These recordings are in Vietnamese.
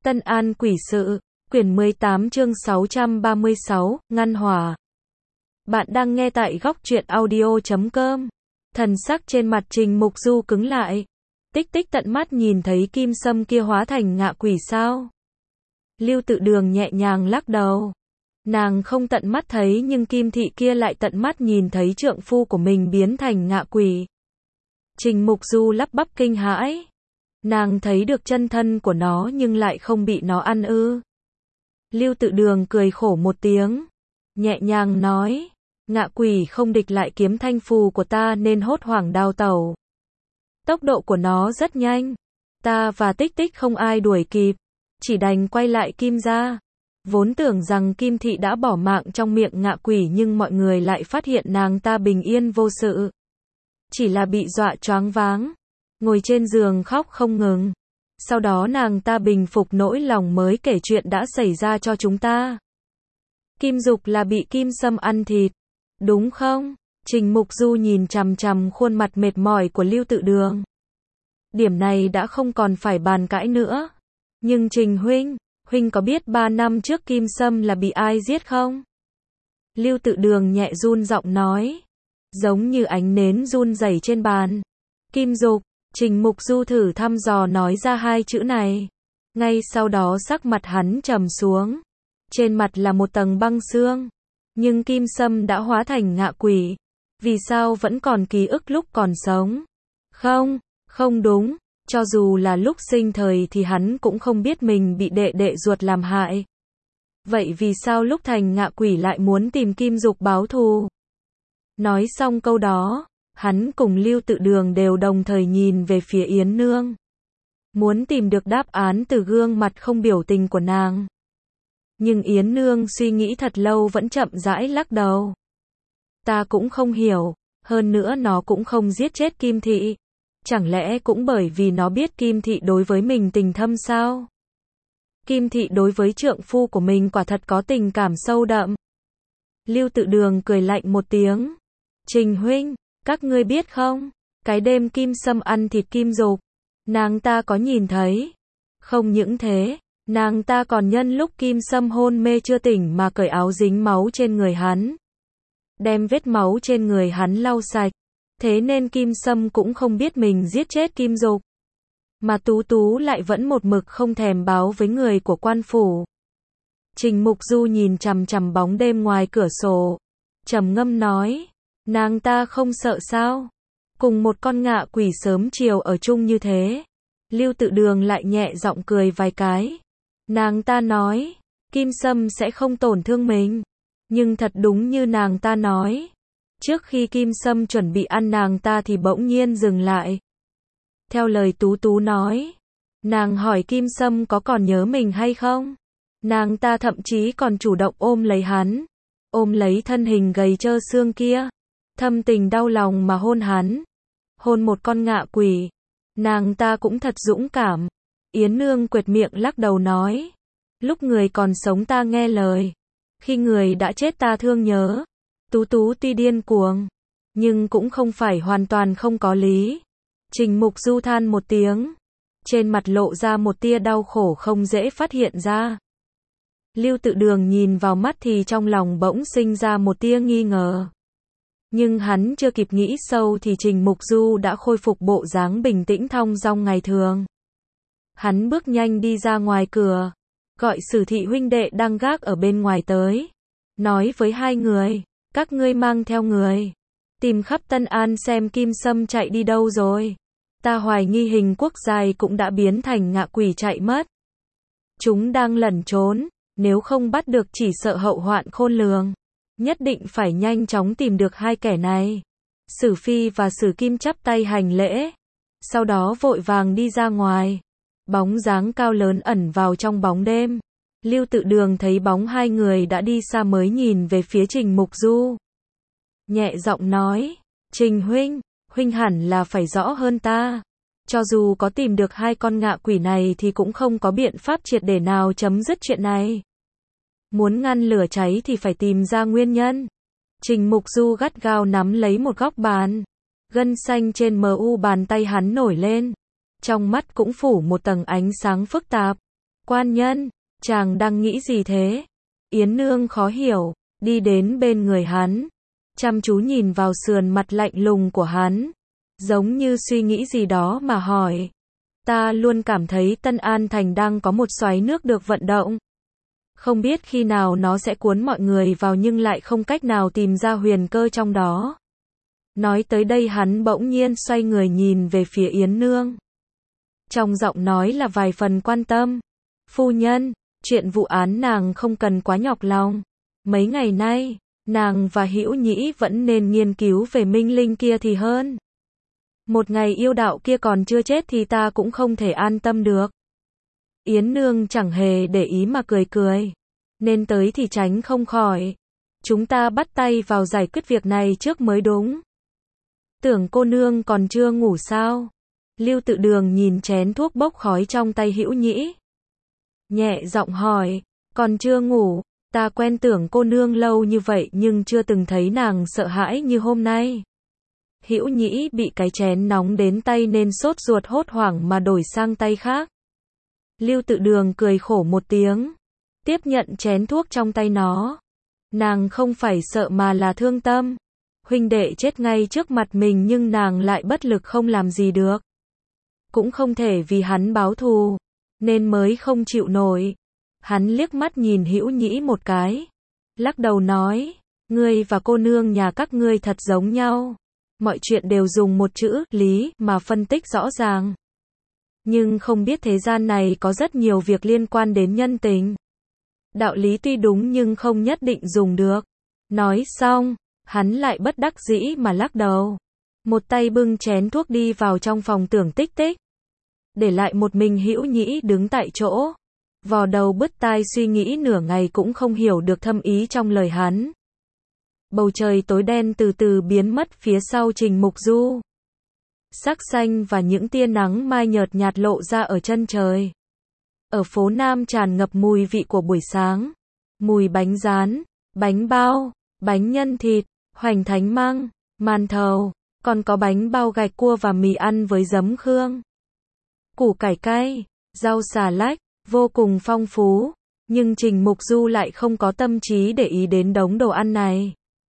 Tân An quỷ sự, quyển 18 chương 636, ngăn hỏa. Bạn đang nghe tại góc truyện audio.com. Thần sắc trên mặt Trình Mục Du cứng lại. Tích Tích tận mắt nhìn thấy kim sâm kia hóa thành ngạ quỷ sao? Lưu Tự Đường nhẹ nhàng lắc đầu. Nàng không tận mắt thấy nhưng Kim Thị kia lại tận mắt nhìn thấy trượng phu của mình biến thành ngạ quỷ. Trình Mục Du lắp bắp kinh hãi. Nàng thấy được chân thân của nó nhưng lại không bị nó ăn ư. Lưu Tự Đường cười khổ một tiếng, nhẹ nhàng nói, ngạ quỷ không địch lại kiếm thanh phù của ta nên hốt hoảng đào tẩu. Tốc độ của nó rất nhanh, ta và Tích Tích không ai đuổi kịp, chỉ đành quay lại Kim gia. Vốn tưởng rằng Kim Thị đã bỏ mạng trong miệng ngạ quỷ nhưng mọi người lại phát hiện nàng ta bình yên vô sự. Chỉ là bị dọa choáng váng, ngồi trên giường khóc không ngừng. Sau đó nàng ta bình phục nỗi lòng mới kể chuyện đã xảy ra cho chúng ta. Kim Dục là bị kim sâm ăn thịt, đúng không? Trình Mục Du nhìn chằm chằm khuôn mặt mệt mỏi của Lưu Tự Đường. Điểm này đã không còn phải bàn cãi nữa. Nhưng Trình huynh có biết 3 năm trước kim sâm là bị ai giết không? Lưu Tự Đường nhẹ run giọng nói, giống như ánh nến run rẩy trên bàn. Kim Dục. Trình Mục Du thử thăm dò nói ra hai chữ này. Ngay sau đó sắc mặt hắn trầm xuống. Trên mặt là một tầng băng xương. Nhưng kim sâm đã hóa thành ngạ quỷ. Vì sao vẫn còn ký ức lúc còn sống? Không đúng. Cho dù là lúc sinh thời thì hắn cũng không biết mình bị đệ đệ ruột làm hại. Vậy vì sao lúc thành ngạ quỷ lại muốn tìm Kim Dục báo thù? Nói xong câu đó, hắn cùng Lưu Tự Đường đều đồng thời nhìn về phía Yến Nương. Muốn tìm được đáp án từ gương mặt không biểu tình của nàng. Nhưng Yến Nương suy nghĩ thật lâu vẫn chậm rãi lắc đầu. Ta cũng không hiểu, hơn nữa nó cũng không giết chết Kim Thị. Chẳng lẽ cũng bởi vì nó biết Kim Thị đối với mình tình thâm sao? Kim Thị đối với trượng phu của mình quả thật có tình cảm sâu đậm. Lưu Tự Đường cười lạnh một tiếng. Trình huynh, các ngươi biết không, cái đêm kim sâm ăn thịt Kim Dục, nàng ta có nhìn thấy. Không những thế, nàng ta còn nhân lúc kim sâm hôn mê chưa tỉnh mà cởi áo dính máu trên người hắn. Đem vết máu trên người hắn lau sạch. Thế nên kim sâm cũng không biết mình giết chết Kim Dục. Mà Tú Tú lại vẫn một mực không thèm báo với người của quan phủ. Trình Mục Du nhìn chằm chằm bóng đêm ngoài cửa sổ, trầm ngâm nói, nàng ta không sợ sao? Cùng một con ngạ quỷ sớm chiều ở chung như thế. Lưu Tự Đường lại nhẹ giọng cười vài cái. Nàng ta nói, kim sâm sẽ không tổn thương mình. Nhưng thật đúng như nàng ta nói. Trước khi kim sâm chuẩn bị ăn nàng ta thì bỗng nhiên dừng lại. Theo lời Tú Tú nói, nàng hỏi kim sâm có còn nhớ mình hay không? Nàng ta thậm chí còn chủ động ôm lấy hắn. Ôm lấy thân hình gầy trơ xương kia. Thâm tình đau lòng mà hôn hắn. Hôn một con ngạ quỷ. Nàng ta cũng thật dũng cảm. Yến Nương quệt miệng lắc đầu nói. Lúc người còn sống ta nghe lời. Khi người đã chết ta thương nhớ. Tú Tú tuy điên cuồng, nhưng cũng không phải hoàn toàn không có lý. Trình Mục Du than một tiếng. Trên mặt lộ ra một tia đau khổ không dễ phát hiện ra. Lưu Tự Đường nhìn vào mắt thì trong lòng bỗng sinh ra một tia nghi ngờ. Nhưng hắn chưa kịp nghĩ sâu thì Trình Mục Du đã khôi phục bộ dáng bình tĩnh thong dong ngày thường. Hắn bước nhanh đi ra ngoài cửa, gọi Sử Thị huynh đệ đang gác ở bên ngoài tới. Nói với hai người, các ngươi mang theo người. Tìm khắp Tân An xem kim sâm chạy đi đâu rồi. Ta hoài nghi Hình Quốc Giai cũng đã biến thành ngạ quỷ chạy mất. Chúng đang lẩn trốn, nếu không bắt được chỉ sợ hậu hoạn khôn lường. Nhất định phải nhanh chóng tìm được hai kẻ này. Sử Phi và Sử Kim chắp tay hành lễ. Sau đó vội vàng đi ra ngoài. Bóng dáng cao lớn ẩn vào trong bóng đêm. Lưu Tự Đường thấy bóng hai người đã đi xa mới nhìn về phía Trình Mục Du. Nhẹ giọng nói, Trình huynh hẳn là phải rõ hơn ta. Cho dù có tìm được hai con ngạ quỷ này thì cũng không có biện pháp triệt để nào chấm dứt chuyện này. Muốn ngăn lửa cháy thì phải tìm ra nguyên nhân. Trình Mục Du gắt gao nắm lấy một góc bàn. Gân xanh trên mu bàn tay hắn nổi lên. Trong mắt cũng phủ một tầng ánh sáng phức tạp. Quan nhân, chàng đang nghĩ gì thế? Yến Nương khó hiểu, đi đến bên người hắn, chăm chú nhìn vào sườn mặt lạnh lùng của hắn, giống như suy nghĩ gì đó mà hỏi. Ta luôn cảm thấy Tân An Thành đang có một xoáy nước được vận động. Không biết khi nào nó sẽ cuốn mọi người vào nhưng lại không cách nào tìm ra huyền cơ trong đó. Nói tới đây hắn bỗng nhiên xoay người nhìn về phía Yến Nương. Trong giọng nói là vài phần quan tâm. Phu nhân, chuyện vụ án nàng không cần quá nhọc lòng. Mấy ngày nay, nàng và Hữu Nhĩ vẫn nên nghiên cứu về Minh Linh kia thì hơn. Một ngày yêu đạo kia còn chưa chết thì ta cũng không thể an tâm được. Yến Nương chẳng hề để ý mà cười cười. Nên tới thì tránh không khỏi. Chúng ta bắt tay vào giải quyết việc này trước mới đúng. Tưởng cô nương còn chưa ngủ sao? Lưu Tự Đường nhìn chén thuốc bốc khói trong tay Hữu Nhĩ. Nhẹ giọng hỏi, còn chưa ngủ, ta quen Tưởng cô nương lâu như vậy nhưng chưa từng thấy nàng sợ hãi như hôm nay. Hữu Nhĩ bị cái chén nóng đến tay nên sốt ruột hốt hoảng mà đổi sang tay khác. Lưu Tự Đường cười khổ một tiếng, tiếp nhận chén thuốc trong tay nó. Nàng không phải sợ mà là thương tâm. Huynh đệ chết ngay trước mặt mình nhưng nàng lại bất lực không làm gì được. Cũng không thể vì hắn báo thù, nên mới không chịu nổi. Hắn liếc mắt nhìn Hữu Nhĩ một cái, lắc đầu nói, ngươi và cô nương nhà các ngươi thật giống nhau. Mọi chuyện đều dùng một chữ, lý, mà phân tích rõ ràng. Nhưng không biết thế gian này có rất nhiều việc liên quan đến nhân tình. Đạo lý tuy đúng nhưng không nhất định dùng được. Nói xong, hắn lại bất đắc dĩ mà lắc đầu. Một tay bưng chén thuốc đi vào trong phòng Tưởng Tích Tích. Để lại một mình Hữu Nhĩ đứng tại chỗ. Vò đầu bứt tai suy nghĩ nửa ngày cũng không hiểu được thâm ý trong lời hắn. Bầu trời tối đen từ từ biến mất phía sau Trình Mục Du. Sắc xanh và những tia nắng mai nhợt nhạt lộ ra ở chân trời. Ở phố Nam tràn ngập mùi vị của buổi sáng. Mùi bánh rán, bánh bao, bánh nhân thịt, hoành thánh măng, màn thầu, còn có bánh bao gạch cua và mì ăn với giấm khương. Củ cải cay, rau xà lách, vô cùng phong phú. Nhưng Trình Mục Du lại không có tâm trí để ý đến đống đồ ăn này.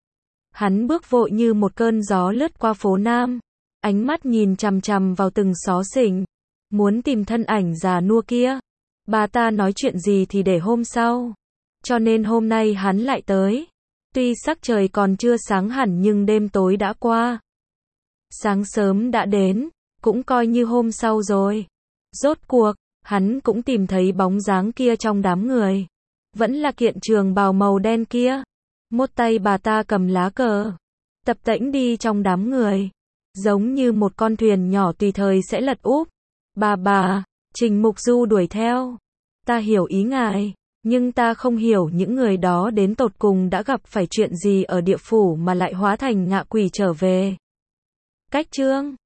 Hắn bước vội như một cơn gió lướt qua phố Nam. Ánh mắt nhìn chằm chằm vào từng xó xỉnh. Muốn tìm thân ảnh già nua kia. Bà ta nói chuyện gì thì để hôm sau. Cho nên hôm nay hắn lại tới. Tuy sắc trời còn chưa sáng hẳn nhưng đêm tối đã qua. Sáng sớm đã đến, cũng coi như hôm sau rồi. Rốt cuộc, hắn cũng tìm thấy bóng dáng kia trong đám người. Vẫn là kiện trường bào màu đen kia. Một tay bà ta cầm lá cờ. Tập tễnh đi trong đám người. Giống như một con thuyền nhỏ tùy thời sẽ lật úp. Bà, Trình Mục Du đuổi theo. Ta hiểu ý ngài, nhưng ta không hiểu những người đó đến tột cùng đã gặp phải chuyện gì ở địa phủ mà lại hóa thành ngạ quỷ trở về. Cách chương